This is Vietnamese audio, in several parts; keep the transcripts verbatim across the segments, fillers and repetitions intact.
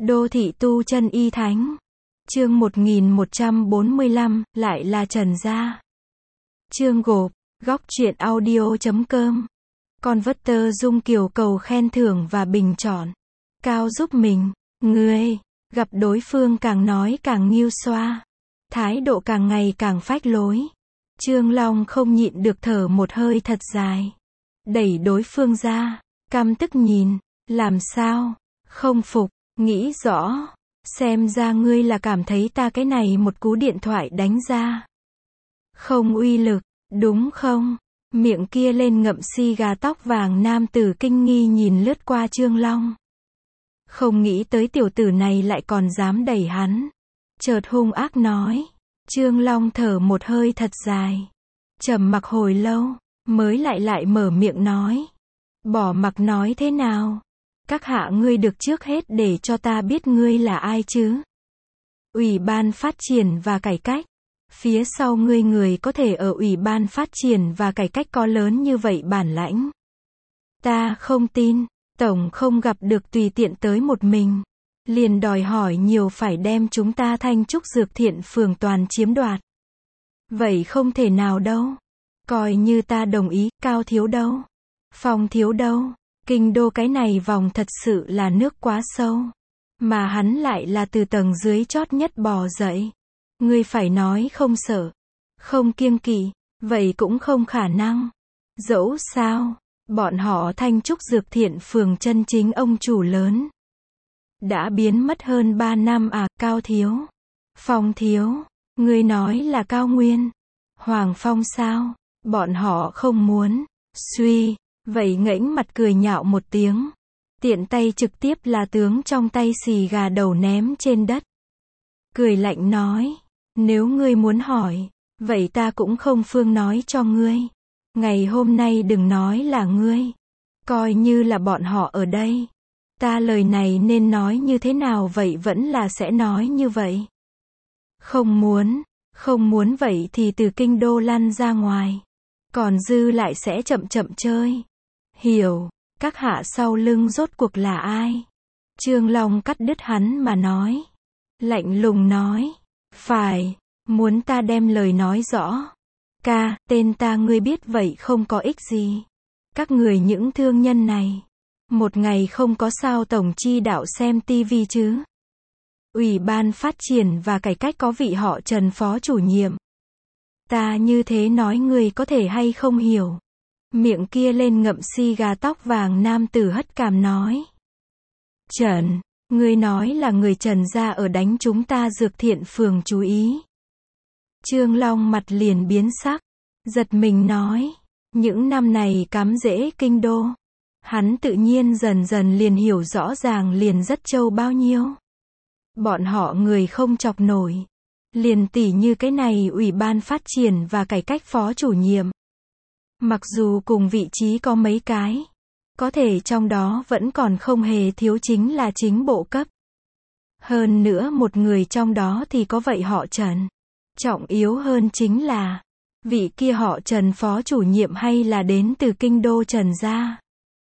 Đô thị tu chân y thánh. Chương một nghìn một trăm bốn mươi lăm, lại là Trần Gia. Chương gộp, góc truyện audio chấm com. Converter Dung Kiều cầu khen thưởng và bình chọn. Cao giúp mình, người, gặp đối phương càng nói càng nghiêu xoa. Thái độ càng ngày càng phách lối. Trương Long không nhịn được thở một hơi thật dài. Đẩy đối phương ra, căm tức nhìn, làm sao, không phục, nghĩ rõ, xem ra ngươi là cảm thấy ta cái này một cú điện thoại đánh ra không uy lực, đúng không? Miệng kia lên ngậm xì gà tóc vàng nam tử kinh nghi nhìn lướt qua Trương Long. Không nghĩ tới tiểu tử này lại còn dám đẩy hắn. Chợt hung ác nói. Trương Long thở một hơi thật dài. Trầm mặc hồi lâu, mới lại lại mở miệng nói. Bỏ mặc nói thế nào? Các hạ ngươi được trước hết để cho ta biết ngươi là ai chứ? Ủy ban phát triển và cải cách. Phía sau ngươi người có thể ở Ủy ban phát triển và cải cách có lớn như vậy bản lãnh. Ta không tin, tổng không gặp được tùy tiện tới một mình. Liền đòi hỏi nhiều phải đem chúng ta Thanh Trúc Dược Thiện phường toàn chiếm đoạt. Vậy không thể nào đâu. Coi như ta đồng ý, Cao thiếu đâu? Phong thiếu đâu? Kinh đô cái này vòng thật sự là nước quá sâu. Mà hắn lại là từ tầng dưới chót nhất bò dậy. Ngươi phải nói không sợ, không kiêng kỵ, vậy cũng không khả năng. Dẫu sao, bọn họ Thanh Trúc Dược Thiện phường chân chính ông chủ lớn. Đã biến mất hơn ba năm à, Cao thiếu. Phong thiếu, ngươi nói là Cao Nguyên. Hoàng Phong sao? Bọn họ không muốn. Suy, vậy ngẫnh mặt cười nhạo một tiếng. Tiện tay trực tiếp là tướng trong tay xì gà đầu ném trên đất. Cười lạnh nói. Nếu ngươi muốn hỏi, vậy ta cũng không phương nói cho ngươi. Ngày hôm nay đừng nói là ngươi. Coi như là bọn họ ở đây. Ta lời này nên nói như thế nào vậy vẫn là sẽ nói như vậy. Không muốn, không muốn vậy thì từ kinh đô lăn ra ngoài. Còn dư lại sẽ chậm chậm chơi. Hiểu, các hạ sau lưng rốt cuộc là ai? Trương Long cắt đứt hắn mà nói. Lạnh lùng nói. Phải, muốn ta đem lời nói rõ. Ca, tên ta ngươi biết vậy không có ích gì. Các người những thương nhân này. Một ngày không có sao tổng chi đạo xem tivi chứ. Ủy ban phát triển và cải cách có vị họ Trần phó chủ nhiệm. Ta như thế nói ngươi có thể hay không hiểu. Miệng kia lên ngậm xì gà tóc vàng nam tử hất cằm nói. Trần, ngươi nói là người Trần gia ở đánh chúng ta Dược Thiện phường chú ý. Trương Long mặt liền biến sắc. Giật mình nói. Những năm này cắm rễ kinh đô. Hắn tự nhiên dần dần liền hiểu rõ ràng liền rất trâu bao nhiêu. Bọn họ người không chọc nổi. Liền tỉ như cái này Ủy ban phát triển và cải cách phó chủ nhiệm. Mặc dù cùng vị trí có mấy cái. Có thể trong đó vẫn còn không hề thiếu chính là chính bộ cấp. Hơn nữa một người trong đó thì có vậy họ Trần. Trọng yếu hơn chính là. Vị kia họ Trần phó chủ nhiệm hay là đến từ kinh đô Trần gia.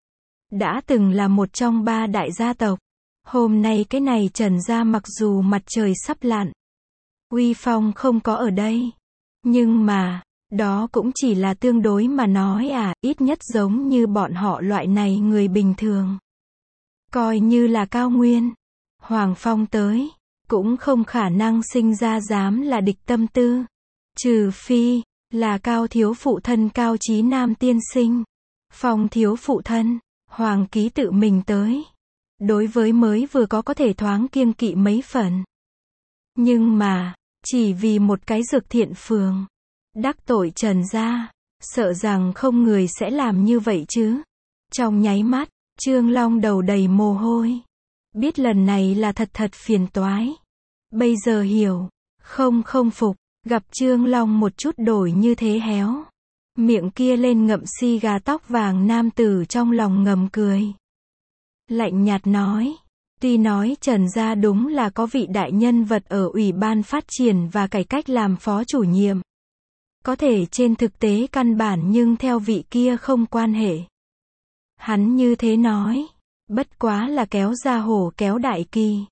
Đã từng là một trong ba đại gia tộc. Hôm nay cái này Trần gia mặc dù mặt trời sắp lặn. Uy phong không có ở đây. Nhưng mà, đó cũng chỉ là tương đối mà nói à, ít nhất giống như bọn họ loại này người bình thường. Coi như là Cao Nguyên. Hoàng Phong tới. Cũng không khả năng sinh ra dám là địch tâm tư. Trừ phi, là Cao thiếu phụ thân Cao Chí Nam tiên sinh. Phong thiếu phụ thân. Hoàng ký tự mình tới. Đối với mới vừa có có thể thoáng kiêng kỵ mấy phần. Nhưng mà, chỉ vì một cái Dược Thiện phường. Đắc tội Trần gia. Sợ rằng không người sẽ làm như vậy chứ. Trong nháy mắt, Trương Long đầu đầy mồ hôi. Biết lần này là thật thật phiền toái. Bây giờ hiểu. Không không phục. Gặp Trương Long một chút đổi như thế héo. Miệng kia lên ngậm xì gà tóc vàng nam tử trong lòng ngầm cười. Lạnh nhạt nói. Tuy nói Trần gia đúng là có vị đại nhân vật ở Ủy ban phát triển và cải cách làm phó chủ nhiệm. Có thể trên thực tế căn bản nhưng theo vị kia không quan hệ. Hắn như thế nói. Bất quá là kéo ra hổ kéo đại kỳ.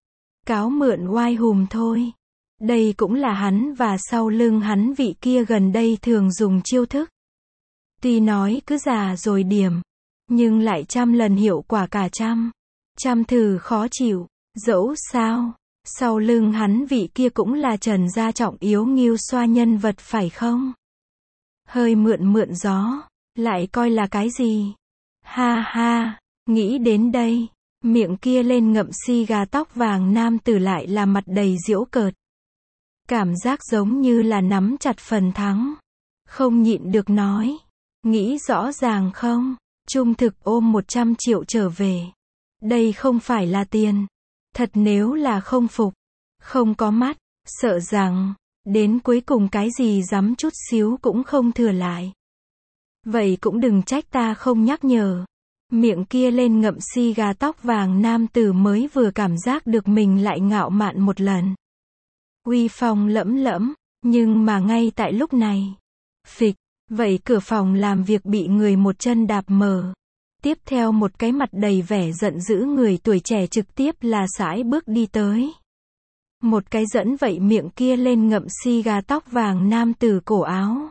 cáo mượn oai hùm thôi. Đây cũng là hắn và sau lưng hắn vị kia gần đây thường dùng chiêu thức. Tuy nói cứ già rồi điểm, nhưng lại trăm lần hiệu quả cả trăm. Trăm thử khó chịu, dẫu sao, sau lưng hắn vị kia cũng là Trần gia trọng yếu nghiêu xoa nhân vật phải không? Hơi mượn mượn gió, lại coi là cái gì? Ha ha, nghĩ đến đây, miệng kia lên ngậm xì gà tóc vàng nam tử lại là mặt đầy giễu cợt. Cảm giác giống như là nắm chặt phần thắng. Không nhịn được nói. Nghĩ rõ ràng không? Trung thực ôm một trăm triệu trở về. Đây không phải là tiền. Thật nếu là không phục, không có mắt, sợ rằng, đến cuối cùng cái gì dám chút xíu cũng không thừa lại. Vậy cũng đừng trách ta không nhắc nhở. Miệng kia lên ngậm xì gà tóc vàng nam tử mới vừa cảm giác được mình lại ngạo mạn một lần. Uy phong lẫm lẫm, nhưng mà ngay tại lúc này, phịch, vậy cửa phòng làm việc bị người một chân đạp mở. Tiếp theo một cái mặt đầy vẻ giận dữ người tuổi trẻ trực tiếp là sải bước đi tới. Một cái dẫn vậy miệng kia lên ngậm xì gà tóc vàng nam tử cổ áo.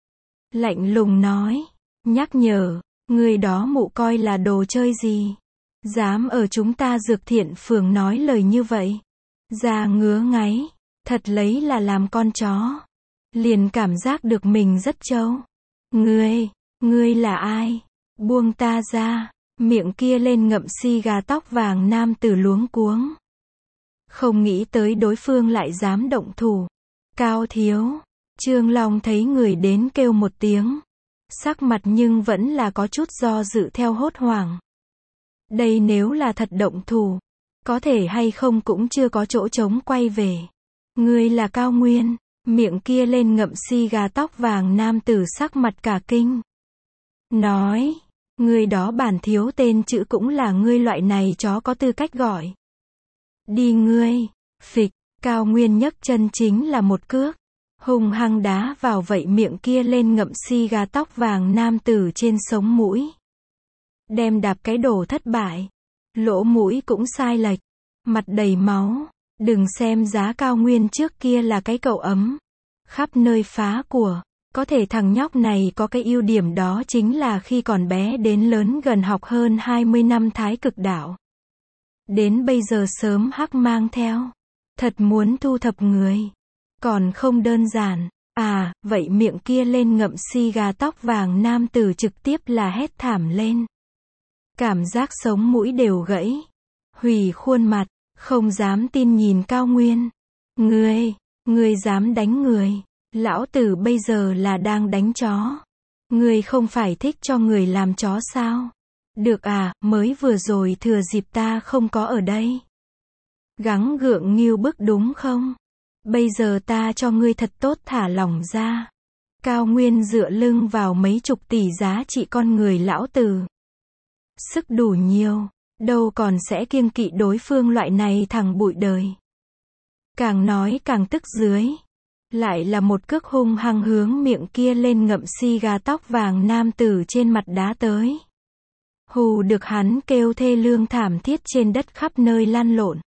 Lạnh lùng nói, nhắc nhở, người đó mụ coi là đồ chơi gì? Dám ở chúng ta Dược Thiện phường nói lời như vậy? Da ngứa ngáy, thật lấy là làm con chó. Liền cảm giác được mình rất trâu. Ngươi, ngươi là ai? Buông ta ra. Miệng kia lên ngậm xì gà tóc vàng nam tử luống cuống. Không nghĩ tới đối phương lại dám động thủ. Cao thiếu. Trương Long thấy người đến kêu một tiếng. Sắc mặt nhưng vẫn là có chút do dự theo hốt hoảng. Đây nếu là thật động thủ, có thể hay không cũng chưa có chỗ trống quay về. Ngươi là Cao Nguyên. Miệng kia lên ngậm xì gà tóc vàng nam tử sắc mặt cả kinh. Nói, ngươi đó bản thiếu tên chữ cũng là ngươi loại này chó có tư cách gọi. Đi ngươi, phịch, Cao Nguyên nhấc chân chính là một cước. Hung hăng đá vào vậy miệng kia lên ngậm xì gà tóc vàng nam tử trên sống mũi. Đem đạp cái đồ thất bại. Lỗ mũi cũng sai lệch. Mặt đầy máu. Đừng xem giá Cao Nguyên trước kia là cái cậu ấm. Khắp nơi phá của. Có thể thằng nhóc này có cái ưu điểm đó chính là khi còn bé đến lớn gần học hơn hai mươi năm Thái Cực Đạo. Đến bây giờ sớm hắc mang theo. Thật muốn thu thập người. Còn không đơn giản. À, vậy miệng kia lên ngậm xì gà tóc vàng nam tử trực tiếp là hét thảm lên. Cảm giác sống mũi đều gãy. Hủy khuôn mặt. Không dám tin nhìn Cao Nguyên. Ngươi, ngươi dám đánh người. Lão tử bây giờ là đang đánh chó. Ngươi không phải thích cho người làm chó sao? Được à, mới vừa rồi thừa dịp ta không có ở đây. Gắng gượng nghêu bức đúng không? Bây giờ ta cho ngươi thật tốt thả lỏng ra. Cao Nguyên dựa lưng vào mấy chục tỷ giá trị con người lão tử. Sức đủ nhiều. Đâu còn sẽ kiêng kỵ đối phương loại này thằng bụi đời. Càng nói càng tức dưới. Lại là một cước hung hăng hướng miệng kia lên ngậm xì gà tóc vàng nam tử trên mặt đá tới. Hù được hắn kêu thê lương thảm thiết trên đất khắp nơi lăn lộn.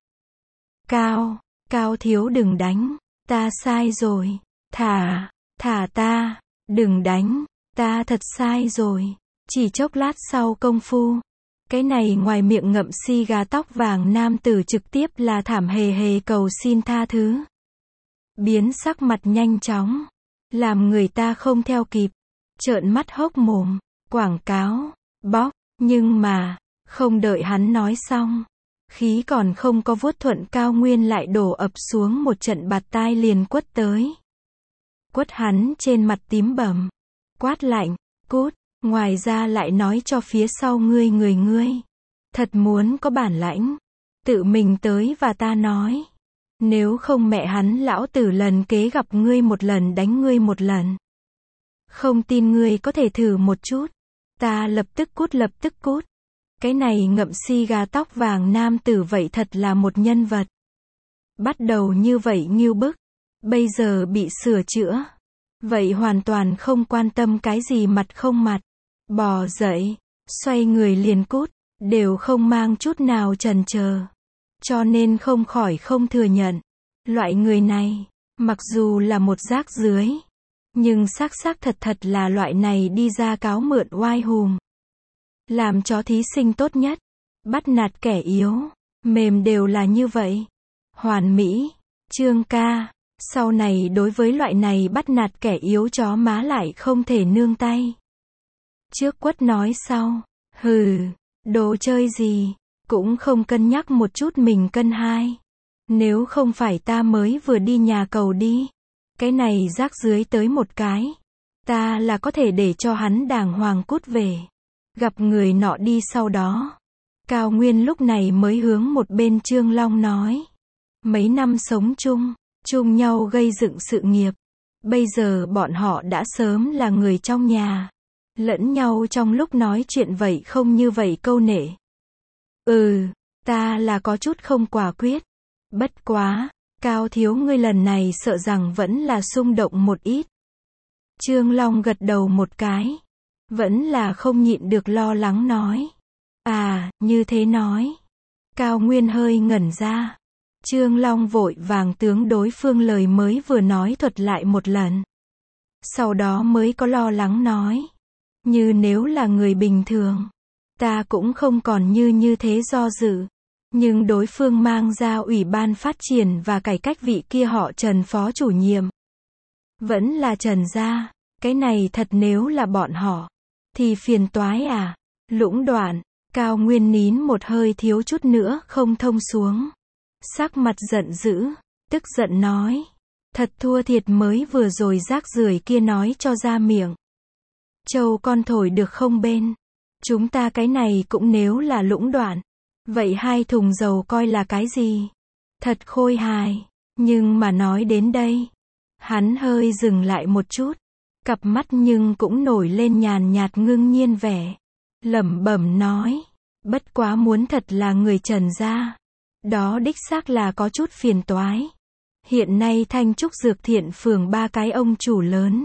Cao, Cao thiếu đừng đánh. Ta sai rồi. Thả, thả ta. Đừng đánh. Ta thật sai rồi. Chỉ chốc lát sau công phu. Cái này ngoài miệng ngậm xì gà tóc vàng nam tử trực tiếp là thảm hề hề cầu xin tha thứ. Biến sắc mặt nhanh chóng. Làm người ta không theo kịp. Trợn mắt hốc mồm. Quảng cáo. Bóc. Nhưng mà. Không đợi hắn nói xong. Khí còn không có vuốt thuận Cao Nguyên lại đổ ập xuống một trận bạt tai liền quất tới. Quất hắn trên mặt tím bầm. Quát lạnh. Cút. Ngoài ra lại nói cho phía sau ngươi người ngươi. Thật muốn có bản lãnh. Tự mình tới và ta nói. Nếu không mẹ hắn lão tử lần kế gặp ngươi một lần đánh ngươi một lần. Không tin ngươi có thể thử một chút. Ta lập tức cút lập tức cút. Cái này ngậm xì gà tóc vàng nam tử vậy thật là một nhân vật. Bắt đầu như vậy nghêu bức. Bây giờ bị sửa chữa. Vậy hoàn toàn không quan tâm cái gì mặt không mặt. Bò dậy. Xoay người liền cút. Đều không mang chút nào chần chờ. cho nên không khỏi không thừa nhận. Loại người này, mặc dù là một rác rưới, nhưng xác xác thật thật là loại này đi ra cáo mượn oai hùm. Làm cho thí sinh tốt nhất, bắt nạt kẻ yếu, mềm đều là như vậy. Hoàn mỹ, Trương ca, sau này đối với loại này bắt nạt kẻ yếu chó má lại không thể nương tay. Trước quất nói sau, hừ, đồ chơi gì, cũng không cân nhắc một chút mình cân hai. Nếu không phải ta mới vừa đi nhà cầu đi, cái này rác dưới tới một cái, ta là có thể để cho hắn đàng hoàng cút về. Gặp người nọ đi sau đó, Cao Nguyên lúc này mới hướng một bên Trương Long nói. Mấy năm sống chung, chung nhau gây dựng sự nghiệp. Bây giờ bọn họ đã sớm là người trong nhà. Lẫn nhau trong lúc nói chuyện vậy không như vậy câu nệ. Ừ, ta là có chút không quả quyết. Bất quá, Cao thiếu ngươi lần này sợ rằng vẫn là xung động một ít. Trương Long gật đầu một cái. Vẫn là không nhịn được lo lắng nói. À, như thế nói. Cao Nguyên hơi ngẩn ra. Trương Long vội vàng tướng đối phương lời mới vừa nói thuật lại một lần. Sau đó mới có lo lắng nói. Như nếu là người bình thường, ta cũng không còn như như thế do dự. Nhưng đối phương mang ra Ủy ban Phát triển và Cải cách vị kia họ Trần phó chủ nhiệm. Vẫn là Trần gia, cái này thật nếu là bọn họ, thì phiền toái à, lũng đoạn, Cao Nguyên nín một hơi thiếu chút nữa không thông xuống. Sắc mặt giận dữ, tức giận nói. Thật thua thiệt mới vừa rồi rác rưởi kia nói cho ra miệng. Châu con thổi được không bên? Chúng ta cái này cũng nếu là lũng đoạn. Vậy hai thùng dầu coi là cái gì? Thật khôi hài. Nhưng mà nói đến đây, hắn hơi dừng lại một chút. Cặp mắt nhưng cũng nổi lên nhàn nhạt ngưng nhiên vẻ. Lẩm bẩm nói. Bất quá muốn thật là người Trần gia. Đó đích xác là có chút phiền toái. Hiện nay Thanh Trúc Dược Thiện phường ba cái ông chủ lớn.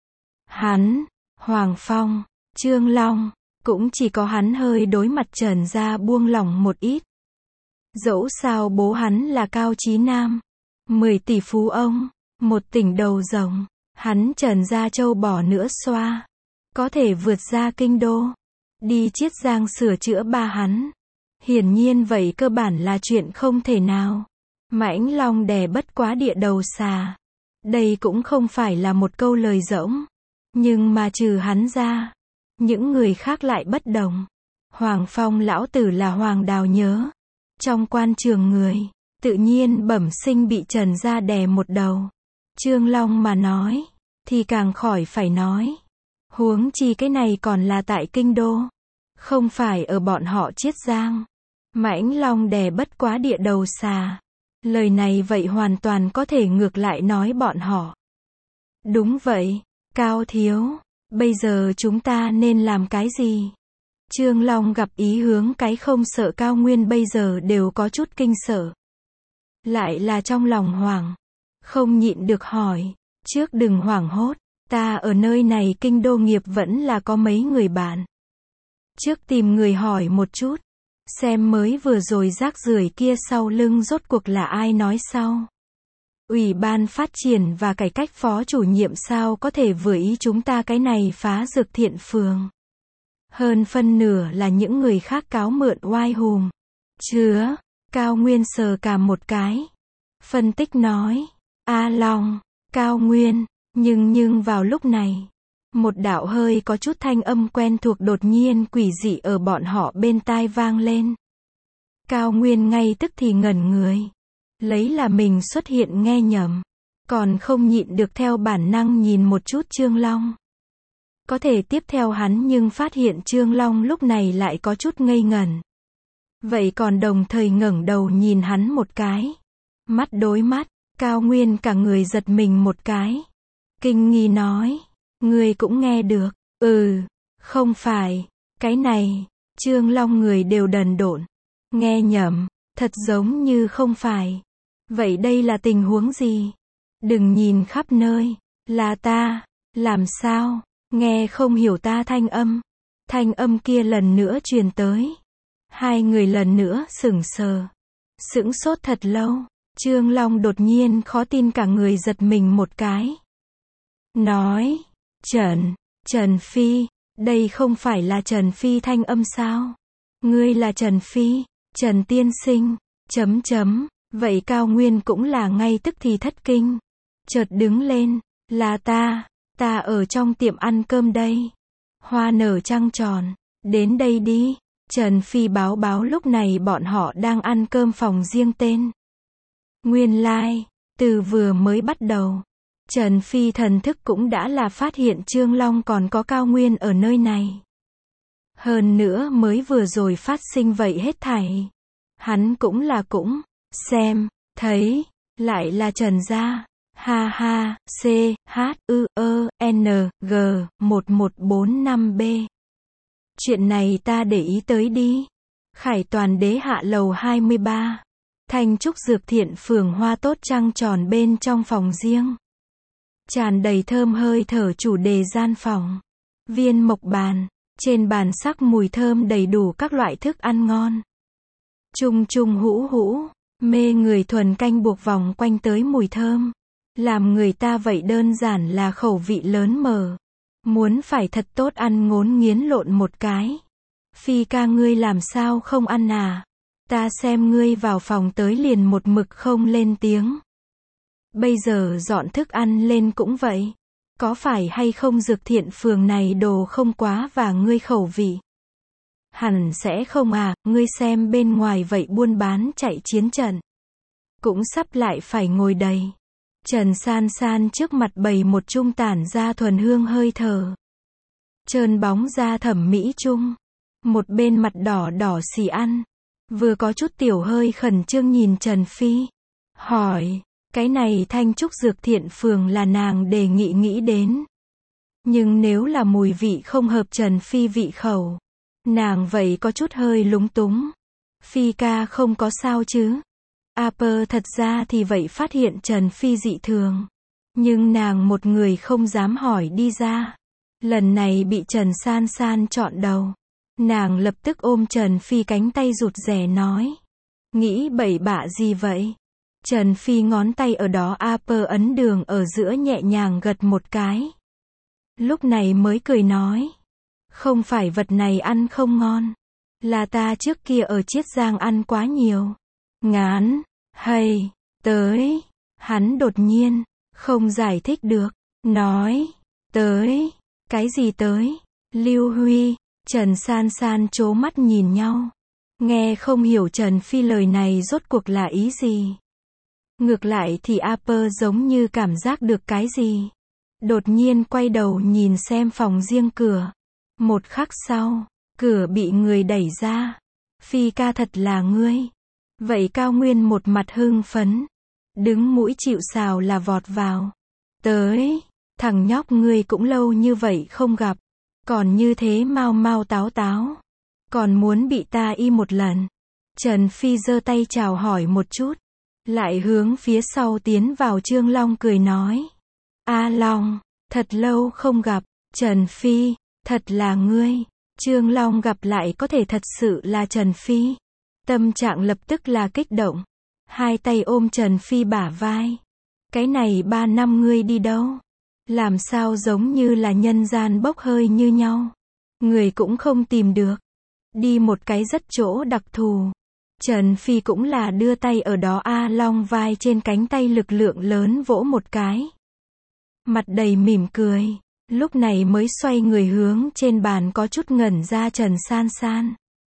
Hắn, Hoàng Phong, Trương Long, cũng chỉ có hắn hơi đối mặt Trần gia buông lỏng một ít. Dẫu sao bố hắn là Cao Chí Nam, mười tỷ phú ông, một tỉnh đầu rồng, hắn Trần gia châu bỏ nữa xoa, có thể vượt ra kinh đô, đi Chiết Giang sửa chữa ba hắn. Hiển nhiên vậy cơ bản là chuyện không thể nào. Mãnh Long đè bất quá địa đầu xà. Đây cũng không phải là một câu lời giỡn. Nhưng mà trừ hắn ra, những người khác lại bất đồng. Hoàng Phong lão tử là Hoàng Đào nhớ. Trong quan trường người, tự nhiên bẩm sinh bị Trần gia đè một đầu. Trương Long mà nói, thì càng khỏi phải nói. Huống chi cái này còn là tại kinh đô. Không phải ở bọn họ Chiết Giang. Mãnh Long đè bất quá địa đầu xà. Lời này vậy hoàn toàn có thể ngược lại nói bọn họ. Đúng vậy, Cao thiếu, bây giờ chúng ta nên làm cái gì? Trương Long gặp ý hướng cái không sợ Cao Nguyên bây giờ đều có chút kinh sợ. Lại là trong lòng hoảng. Không nhịn được hỏi, trước đừng hoảng hốt, ta ở nơi này kinh đô nghiệp vẫn là có mấy người bạn. Trước tìm người hỏi một chút. Xem mới vừa rồi rác rưởi kia sau lưng rốt cuộc là ai nói sau. Ủy ban Phát triển và Cải cách phó chủ nhiệm sao có thể vừa ý chúng ta cái này phá Dược Thiện phường. Hơn phân nửa là những người khác cáo mượn oai hùm. Chứa, Cao Nguyên sờ cảm một cái. Phân tích nói, A Long, Cao Nguyên, nhưng nhưng vào lúc này. Một đạo hơi có chút thanh âm quen thuộc đột nhiên quỷ dị ở bọn họ bên tai vang lên. Cao Nguyên ngay tức thì ngẩn người. Lấy là mình xuất hiện nghe nhầm. Còn không nhịn được theo bản năng nhìn một chút Trương Long. Có thể tiếp theo hắn nhưng phát hiện Trương Long lúc này lại có chút ngây ngẩn. Vậy còn đồng thời ngẩng đầu nhìn hắn một cái. Mắt đối mắt, Cao Nguyên cả người giật mình một cái. Kinh nghi nói. Người cũng nghe được, ừ, không phải, cái này, Trương Long người đều đần độn, nghe nhầm, thật giống như không phải. Vậy đây là tình huống gì? Đừng nhìn khắp nơi, là ta, làm sao, nghe không hiểu ta thanh âm. Thanh âm kia lần nữa truyền tới. Hai người lần nữa sững sờ. Sững sốt thật lâu, Trương Long đột nhiên khó tin cả người giật mình một cái. Nói, Trần, Trần Phi, đây không phải là Trần Phi thanh âm sao? Ngươi là Trần Phi, Trần tiên sinh, chấm chấm, vậy Cao Nguyên cũng là ngay tức thì thất kinh. Chợt đứng lên, là ta, ta ở trong tiệm ăn cơm đây. Hoa nở trăng tròn, đến đây đi. Trần Phi báo báo lúc này bọn họ đang ăn cơm phòng riêng tên. Nguyên lai, like, từ vừa mới bắt đầu, Trần Phi thần thức cũng đã là phát hiện Trương Long còn có Cao Nguyên ở nơi này. Hơn nữa mới vừa rồi phát sinh vậy hết thảy. Hắn cũng là cũng, xem, thấy, lại là Trần gia. Ha ha, C, H, U, E, N, G, một một bốn năm B. Chuyện này ta để ý tới đi. Khải Toàn Đế hạ lầu hai mươi ba. Thanh trúc dược thiện phường hoa tốt trăng tròn bên trong phòng riêng. Tràn đầy thơm hơi thở chủ đề gian phòng. Viên mộc bàn, trên bàn sắc mùi thơm đầy đủ các loại thức ăn ngon. Trung trung hũ hũ, mê người thuần canh buộc vòng quanh tới mùi thơm. Làm người ta vậy đơn giản là khẩu vị lớn mở. Muốn phải thật tốt ăn ngốn nghiến lộn một cái. Phi ca ngươi làm sao không ăn à? Ta xem ngươi vào phòng tới liền một mực không lên tiếng. Bây giờ dọn thức ăn lên cũng vậy. Có phải hay không dược thiện phường này đồ không quá và ngươi khẩu vị? Hẳn sẽ không à, ngươi xem bên ngoài vậy buôn bán chạy chiến trận. Cũng sắp lại phải ngồi đầy. Trần San San trước mặt bày một chung tản ra thuần hương hơi thở. Trơn bóng da thẩm mỹ chung. Một bên mặt đỏ đỏ xì ăn. Vừa có chút tiểu hơi khẩn trương nhìn Trần Phi. Hỏi, cái này thanh trúc dược thiện phường là nàng đề nghị nghĩ đến. Nhưng nếu là mùi vị không hợp Trần Phi vị khẩu. Nàng vậy có chút hơi lúng túng. Phi ca không có sao chứ? Aper thật ra thì vậy phát hiện Trần Phi dị thường. Nhưng nàng một người không dám hỏi đi ra. Lần này bị Trần San San chọn đầu. Nàng lập tức ôm Trần Phi cánh tay rụt rè nói. Nghĩ bậy bạ gì vậy? Trần Phi ngón tay ở đó Aper ấn đường ở giữa nhẹ nhàng gật một cái. Lúc này mới cười nói. Không phải vật này ăn không ngon. Là ta trước kia ở Chiết Giang ăn quá nhiều. Ngán, hay, tới. Hắn đột nhiên, không giải thích được. Nói, tới. Cái gì tới? Lưu Huy, Trần San San trố mắt nhìn nhau. Nghe không hiểu Trần Phi lời này rốt cuộc là ý gì. Ngược lại thì Aper giống như cảm giác được cái gì. Đột nhiên quay đầu nhìn xem phòng riêng cửa. Một khắc sau, cửa bị người đẩy ra. Phi ca thật là ngươi. Vậy Cao Nguyên một mặt hưng phấn. Đứng mũi chịu sào là vọt vào. Tới, thằng nhóc ngươi cũng lâu như vậy không gặp. Còn như thế mau mau táo táo. Còn muốn bị ta y một lần. Trần Phi giơ tay chào hỏi một chút. Lại hướng phía sau tiến vào. Trương Long cười nói. A Long, thật lâu không gặp. Trần Phi, thật là ngươi. Trương Long gặp lại có thể thật sự là Trần Phi. Tâm trạng lập tức là kích động. Hai tay ôm Trần Phi bả vai. Cái này ba năm ngươi đi đâu? Làm sao giống như là nhân gian bốc hơi như nhau. Người cũng không tìm được. Đi một cái rất chỗ đặc thù. Trần Phi cũng là đưa tay ở đó A Long vai trên cánh tay lực lượng lớn vỗ một cái. Mặt đầy mỉm cười. Lúc này mới xoay người hướng trên bàn có chút ngẩn ra Trần San San.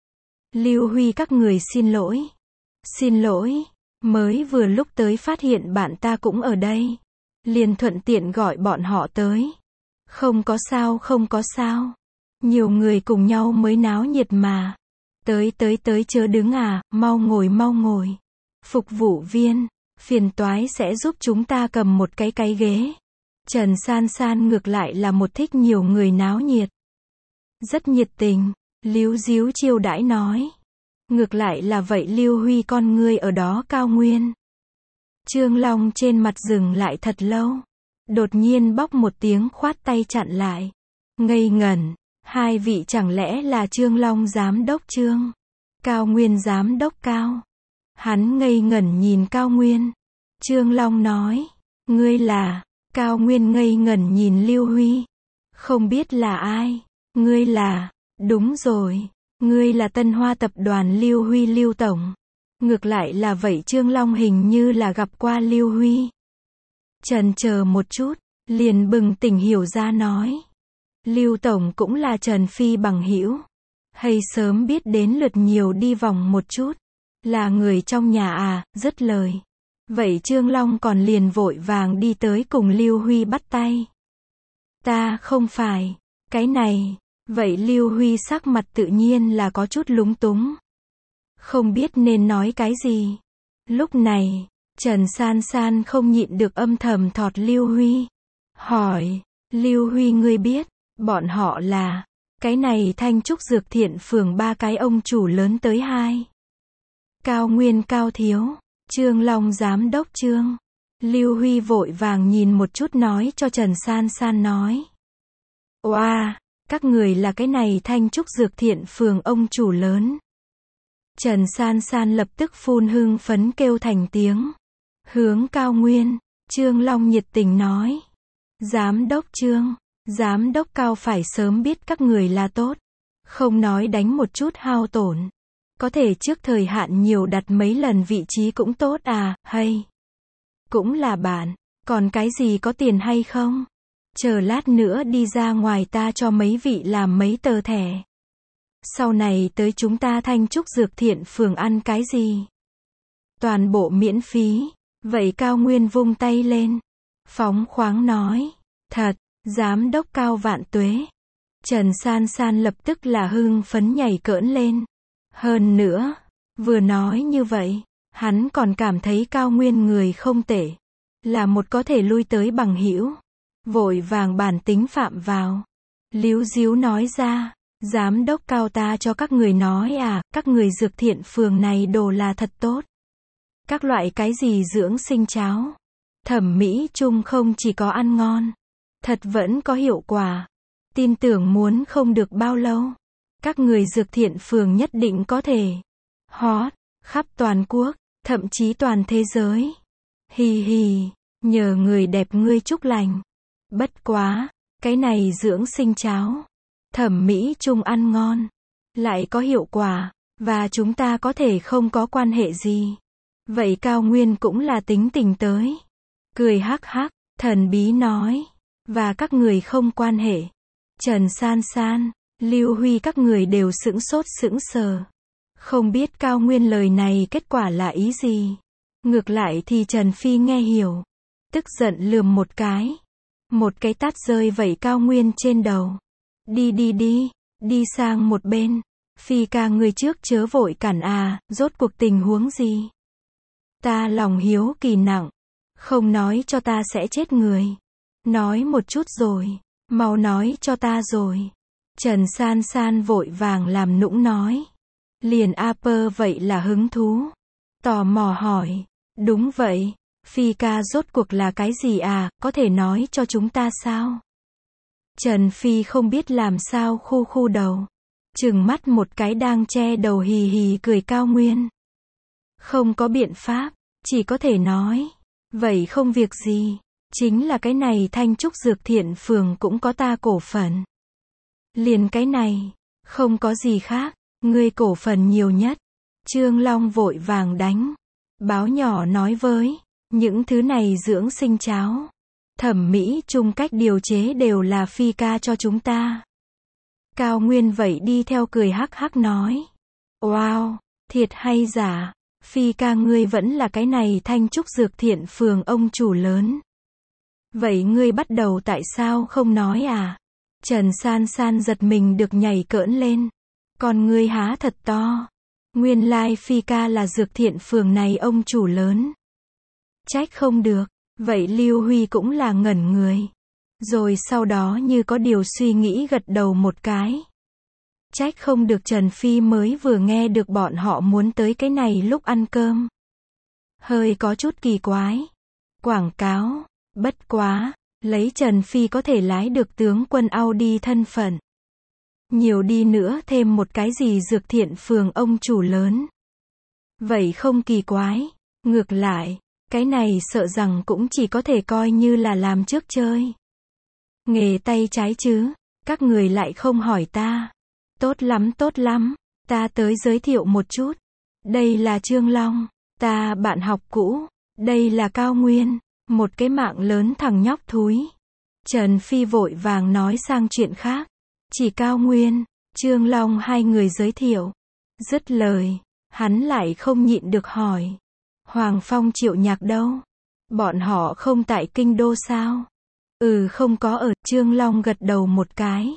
Lưu Huy các người xin lỗi. Xin lỗi. Mới vừa lúc tới phát hiện bạn ta cũng ở đây. Liền thuận tiện gọi bọn họ tới. Không có sao không có sao. Nhiều người cùng nhau mới náo nhiệt mà. Tới tới tới chớ đứng à, mau ngồi mau ngồi. Phục vụ viên, phiền toái sẽ giúp chúng ta cầm một cái cái ghế. Trần San San ngược lại là một thích nhiều người náo nhiệt. Rất nhiệt tình, líu díu chiêu đãi nói. Ngược lại là vậy Lưu Huy con ngươi ở đó Cao Nguyên. Trương Long trên mặt dừng lại thật lâu. Đột nhiên bóc một tiếng khoát tay chặn lại. Ngây ngẩn, hai vị chẳng lẽ là Trương Long giám đốc Trương? Cao Nguyên giám đốc Cao. Hắn ngây ngẩn nhìn Cao Nguyên. Trương Long nói, ngươi là, Cao Nguyên ngây ngẩn nhìn Lưu Huy. Không biết là ai, ngươi là, đúng rồi, ngươi là Tân Hoa tập đoàn Lưu Huy Lưu Tổng. Ngược lại là vậy Trương Long hình như là gặp qua Lưu Huy. Chần chờ một chút, liền bừng tỉnh hiểu ra nói. Lưu Tổng cũng là Trần Phi bằng hữu. Hay sớm biết đến lượt nhiều đi vòng một chút. Là người trong nhà à, dứt lời. Vậy Trương Long còn liền vội vàng đi tới cùng Lưu Huy bắt tay. Ta không phải, cái này. Vậy Lưu Huy sắc mặt tự nhiên là có chút lúng túng. Không biết nên nói cái gì. Lúc này, Trần San San không nhịn được âm thầm thọt Lưu Huy. Hỏi, Lưu Huy ngươi biết, bọn họ là, cái này Thanh Trúc Dược Thiện phường ba cái ông chủ lớn tới hai. Cao Nguyên Cao Thiếu, Trương Long Giám đốc Trương. Lưu Huy vội vàng nhìn một chút nói cho Trần San San nói. Oa, wow, các người là cái này Thanh Trúc Dược Thiện phường ông chủ lớn. Trần San San lập tức phun hưng phấn kêu thành tiếng. Hướng Cao Nguyên, Trương Long nhiệt tình nói. Giám đốc Trương, giám đốc Cao phải sớm biết các người là tốt. Không nói đánh một chút hao tổn. Có thể trước thời hạn nhiều đặt mấy lần vị trí cũng tốt à, hay. Cũng là bạn, còn cái gì có tiền hay không? Chờ lát nữa đi ra ngoài ta cho mấy vị làm mấy tờ thẻ. Sau này tới chúng ta Thanh Trúc Dược Thiện phường ăn cái gì? Toàn bộ miễn phí. Vậy Cao Nguyên vung tay lên. Phóng khoáng nói. Thật, giám đốc Cao vạn tuế. Trần San San lập tức là hưng phấn nhảy cỡn lên. Hơn nữa, vừa nói như vậy, hắn còn cảm thấy Cao Nguyên người không tệ. Là một có thể lui tới bằng hữu. Vội vàng bản tính phạm vào. Líu díu nói ra. Giám đốc Cao ta cho các người nói à, các người Dược Thiện phường này đồ là thật tốt. Các loại cái gì dưỡng sinh cháo. Thẩm mỹ chung không chỉ có ăn ngon. Thật vẫn có hiệu quả. Tin tưởng muốn không được bao lâu. Các người Dược Thiện phường nhất định có thể. Hot, khắp toàn quốc, thậm chí toàn thế giới. Hì hì, nhờ người đẹp ngươi chúc lành. Bất quá, cái này dưỡng sinh cháo. Thẩm mỹ chung ăn ngon. Lại có hiệu quả. Và chúng ta có thể không có quan hệ gì. Vậy Cao Nguyên cũng là tính tình tới. Cười hắc hắc, thần bí nói. Và các người không quan hệ. Trần San San, Lưu Huy các người đều sững sốt sững sờ. Không biết Cao Nguyên lời này kết quả là ý gì. Ngược lại thì Trần Phi nghe hiểu. Tức giận lườm một cái. Một cái tát rơi vẩy Cao Nguyên trên đầu. Đi đi đi, đi sang một bên. Phi ca người trước chớ vội cản à, rốt cuộc tình huống gì? Ta lòng hiếu kỳ nặng. Không nói cho ta sẽ chết người. Nói một chút rồi. Mau nói cho ta rồi. Trần San San vội vàng làm nũng nói. Liền a pơ vậy là hứng thú. Tò mò hỏi. Đúng vậy. Phi ca rốt cuộc là cái gì à, có thể nói cho chúng ta sao? Trần Phi không biết làm sao khu khu đầu. Trừng mắt một cái đang che đầu hì hì cười Cao Nguyên. Không có biện pháp, chỉ có thể nói. Vậy không việc gì. Chính là cái này Thanh Trúc Dược Thiện phường cũng có ta cổ phần. Liền cái này, không có gì khác, ngươi cổ phần nhiều nhất. Trương Long vội vàng đánh. Báo nhỏ nói với, những thứ này dưỡng sinh cháo. Thẩm mỹ chung cách điều chế đều là Phi ca cho chúng ta. Cao Nguyên vậy đi theo cười hắc hắc nói. Wow, thiệt hay giả, Phi ca ngươi vẫn là cái này Thanh Trúc Dược Thiện phường ông chủ lớn. Vậy ngươi bắt đầu tại sao không nói à? Trần San San giật mình được nhảy cỡn lên. Còn ngươi há thật to. Nguyên lai Phi ca là Dược Thiện phường này ông chủ lớn. Trách không được. Vậy Lưu Huy cũng là ngẩn người. Rồi sau đó như có điều suy nghĩ gật đầu một cái. Trách không được Trần Phi mới vừa nghe được bọn họ muốn tới cái này lúc ăn cơm. Hơi có chút kỳ quái. Quảng cáo, bất quá, lấy Trần Phi có thể lái được tướng quân Audi thân phận. Nhiều đi nữa thêm một cái gì Dược Thiện phường ông chủ lớn. vậy không kỳ quái. Ngược lại, cái này sợ rằng cũng chỉ có thể coi như là làm trước chơi. Nghề tay trái chứ, các người lại không hỏi ta. Tốt lắm tốt lắm, ta tới giới thiệu một chút. Đây là Trương Long, ta bạn học cũ. Đây là Cao Nguyên, một cái mạng lớn thằng nhóc thúi. Trần Phi vội vàng nói sang chuyện khác. Chỉ Cao Nguyên, Trương Long hai người giới thiệu. Dứt lời, hắn lại không nhịn được hỏi. Hoàng Phong Triệu Nhạc đâu? Bọn họ không tại kinh đô sao? Ừ không có ở, Trương Long gật đầu một cái.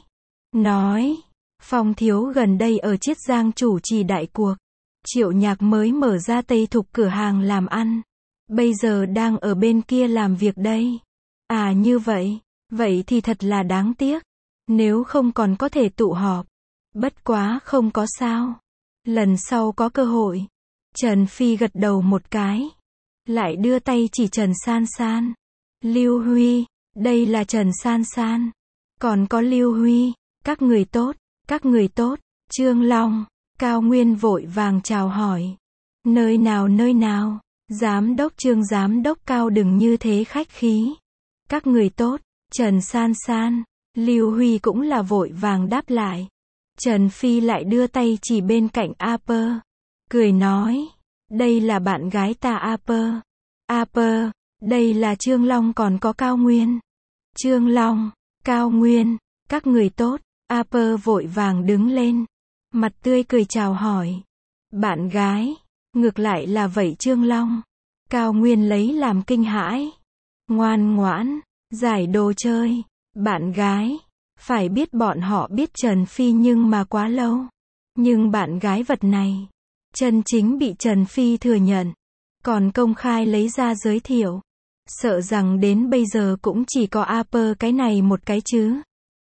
Nói, Phong thiếu gần đây ở Chiết Giang chủ trì đại cuộc. Triệu Nhạc mới mở ra Tây Thục cửa hàng làm ăn. Bây giờ đang ở bên kia làm việc đây. À như vậy, vậy thì thật là đáng tiếc. Nếu không còn có thể tụ họp. Bất quá không có sao. Lần sau có cơ hội. Trần Phi gật đầu một cái. Lại đưa tay chỉ Trần San San. Lưu Huy, đây là Trần San San. Còn có Lưu Huy, các người tốt, các người tốt. Trương Long, Cao Nguyên vội vàng chào hỏi. Nơi nào nơi nào, giám đốc Trương giám đốc Cao đừng như thế khách khí. Các người tốt, Trần San San, Lưu Huy cũng là vội vàng đáp lại. Trần Phi lại đưa tay chỉ bên cạnh Aper. Cười nói, đây là bạn gái ta Aper. Aper, đây là Trương Long còn có Cao Nguyên. Trương Long, Cao Nguyên, các người tốt. Aper vội vàng đứng lên. Mặt tươi cười chào hỏi. Bạn gái, ngược lại là vậy Trương Long. Cao Nguyên lấy làm kinh hãi. Ngoan ngoãn, giải đồ chơi. Bạn gái, phải biết bọn họ biết Trần Phi nhưng mà quá lâu. Nhưng bạn gái vật này, chân chính bị Trần Phi thừa nhận. Còn công khai lấy ra giới thiệu. Sợ rằng đến bây giờ cũng chỉ có Aper cái này một cái chứ.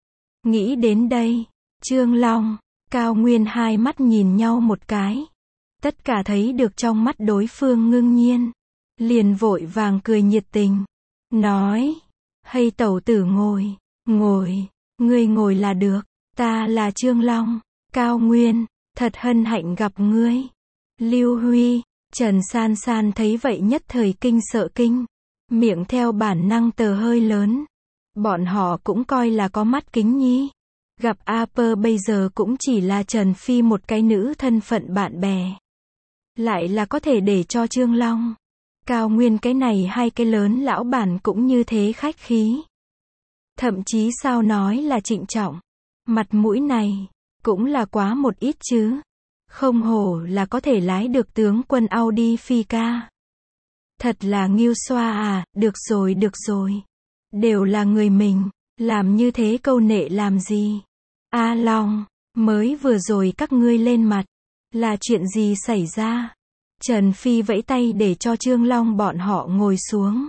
Nghĩ đến đây, Trương Long, Cao Nguyên hai mắt nhìn nhau một cái. Tất cả thấy được trong mắt đối phương ngưng nhiên. Liền vội vàng cười nhiệt tình. Nói, hay tẩu tử ngồi, ngồi, ngươi ngồi là được. Ta là Trương Long, Cao Nguyên, thật hân hạnh gặp ngươi. Lưu Huy, Trần San San thấy vậy nhất thời kinh sợ kinh. Miệng theo bản năng tờ hơi lớn. Bọn họ cũng coi là có mắt kính nhi. Gặp Aper bây giờ cũng chỉ là Trần Phi một cái nữ thân phận bạn bè. Lại là có thể để cho Trương Long, Cao Nguyên cái này hai cái lớn lão bản cũng như thế khách khí. Thậm chí sao nói là trịnh trọng. Mặt mũi này, cũng là quá một ít chứ. Không hổ là có thể lái được tướng quân Audi phi ca. Thật là nghiêu xoa à, được rồi được rồi. Đều là người mình, làm như thế câu nệ làm gì? A Long, mới vừa rồi các ngươi lên mặt, là chuyện gì xảy ra? Trần Phi vẫy tay để cho Trương Long bọn họ ngồi xuống.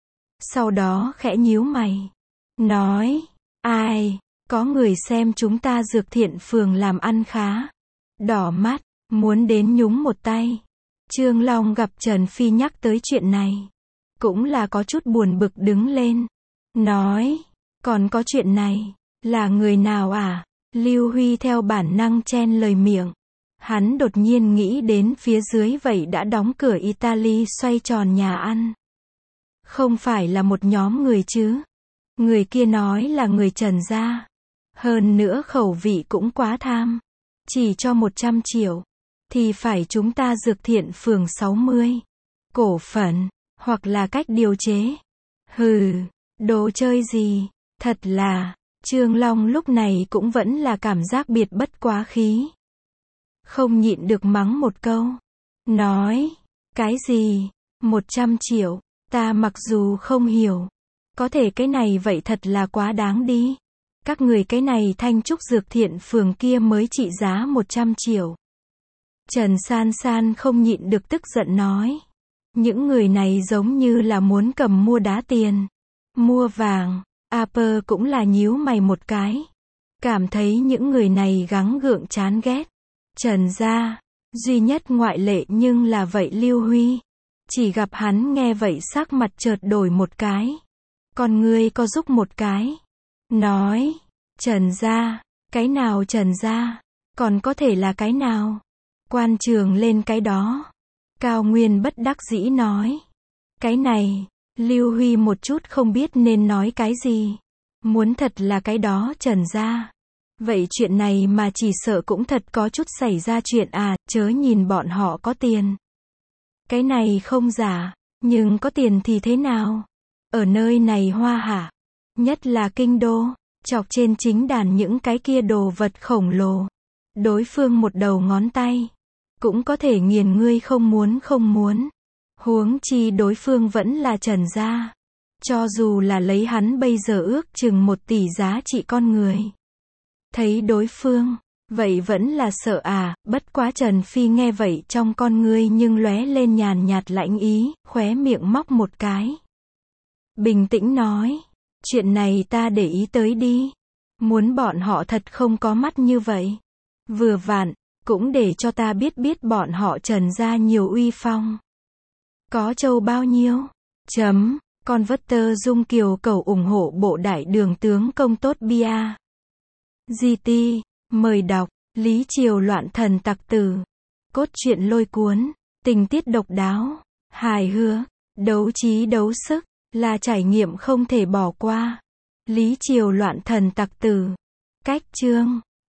Sau đó khẽ nhíu mày. Nói, ai, có người xem chúng ta Dược Thiện Phường làm ăn khá. Đỏ mắt, muốn đến nhúng một tay. Trương Long gặp Trần Phi nhắc tới chuyện này. Cũng là có chút buồn bực đứng lên. Nói, còn có chuyện này, là người nào à? Lưu Huy theo bản năng chen lời miệng. Hắn đột nhiên nghĩ đến phía dưới vậy đã đóng cửa Italy xoay tròn nhà ăn. Không phải là một nhóm người chứ. Người kia nói là người Trần gia. Hơn nữa khẩu vị cũng quá tham. Chỉ cho một trăm triệu. Thì phải chúng ta Dược Thiện Phường sáu mươi. Cổ phần, hoặc là cách điều chế. Hừ, đồ chơi gì, thật là, Trương Long lúc này cũng vẫn là cảm giác biệt bất quá khí. Không nhịn được mắng một câu. Nói, cái gì, một trăm triệu, ta mặc dù không hiểu. Có thể cái này vậy thật là quá đáng đi. Các người cái này Thanh Trúc Dược Thiện Phường kia mới trị giá một trăm triệu. Trần San San không nhịn được tức giận nói. Những người này giống như là muốn cầm mua đá tiền. Mua vàng. Aper cũng là nhíu mày một cái. Cảm thấy những người này gắng gượng chán ghét. Trần gia, duy nhất ngoại lệ nhưng là vậy Lưu Huy. Chỉ gặp hắn nghe vậy sắc mặt chợt đổi một cái. Còn ngươi có giúp một cái. Nói, Trần gia, cái nào Trần gia, còn có thể là cái nào? Quan trường lên cái đó. Cao Nguyên bất đắc dĩ nói. Cái này, Lưu Huy một chút không biết nên nói cái gì. Muốn thật là cái đó Trần gia. Vậy chuyện này mà chỉ sợ cũng thật có chút xảy ra chuyện à, chớ nhìn bọn họ có tiền. Cái này không giả, nhưng có tiền thì thế nào? Ở nơi này hoa hạ, nhất là kinh đô, chọc trên chính đàn những cái kia đồ vật khổng lồ. Đối phương một đầu ngón tay, cũng có thể nghiền ngươi không muốn không muốn. Huống chi đối phương vẫn là Trần gia. Cho dù là lấy hắn bây giờ ước chừng một tỷ giá trị con người. Thấy đối phương, vậy vẫn là sợ à, bất quá Trần Phi nghe vậy trong con ngươi nhưng lóe lên nhàn nhạt lãnh ý, khóe miệng móc một cái. Bình tĩnh nói, chuyện này ta để ý tới đi. Muốn bọn họ thật không có mắt như vậy. Vừa vặn, cũng để cho ta biết biết bọn họ Trần gia nhiều uy phong. Có châu bao nhiêu? Chấm, con vất tơ dung kiều cầu ủng hộ bộ đại đường tướng công tốt bia. giê tê, mời đọc, Lý Triều loạn thần tặc tử. Cốt truyện lôi cuốn, tình tiết độc đáo, hài hước, đấu trí đấu sức, là trải nghiệm không thể bỏ qua. Lý Triều loạn thần tặc tử. Cách chương